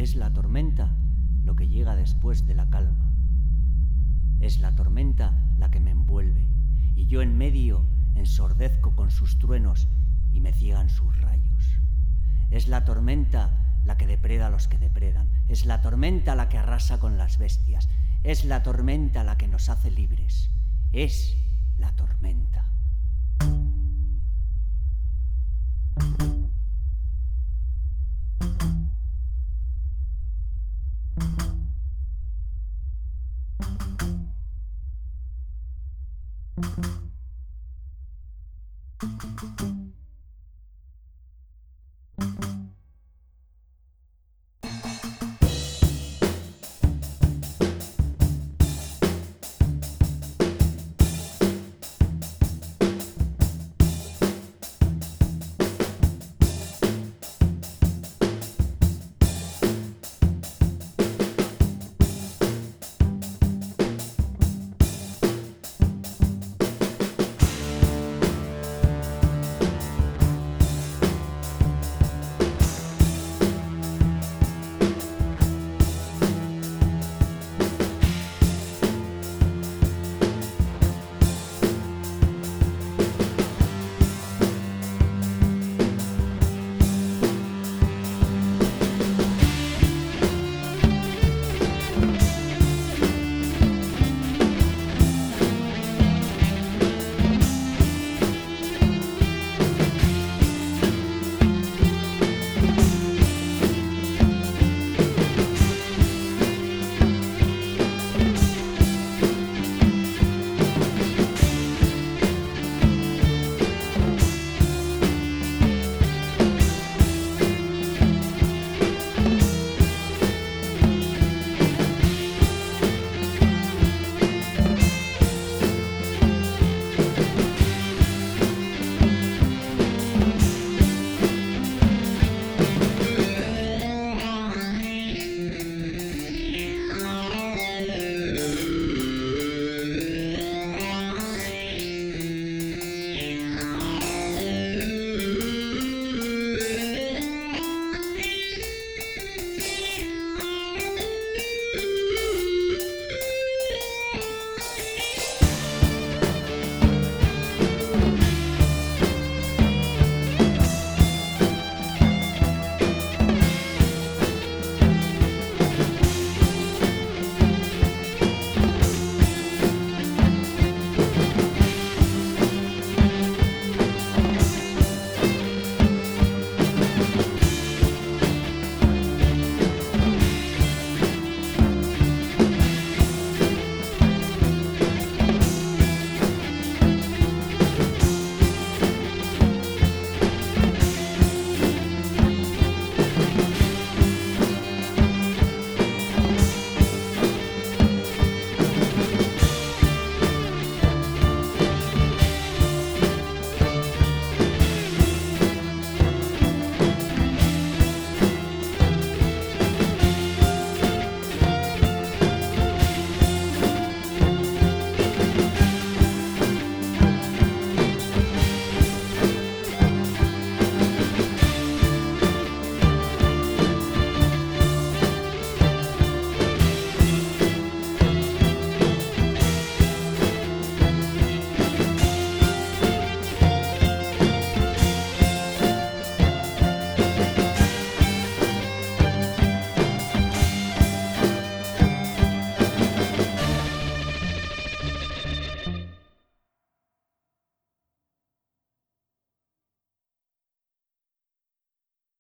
Es la tormenta lo que llega después de la calma. Es la tormenta la que me envuelve, y yo en medio ensordezco con sus truenos y me ciegan sus rayos. Es la tormenta la que depreda a los que depredan. Es la tormenta la que arrasa con las bestias. Es la tormenta la que nos hace libres. Es la tormenta.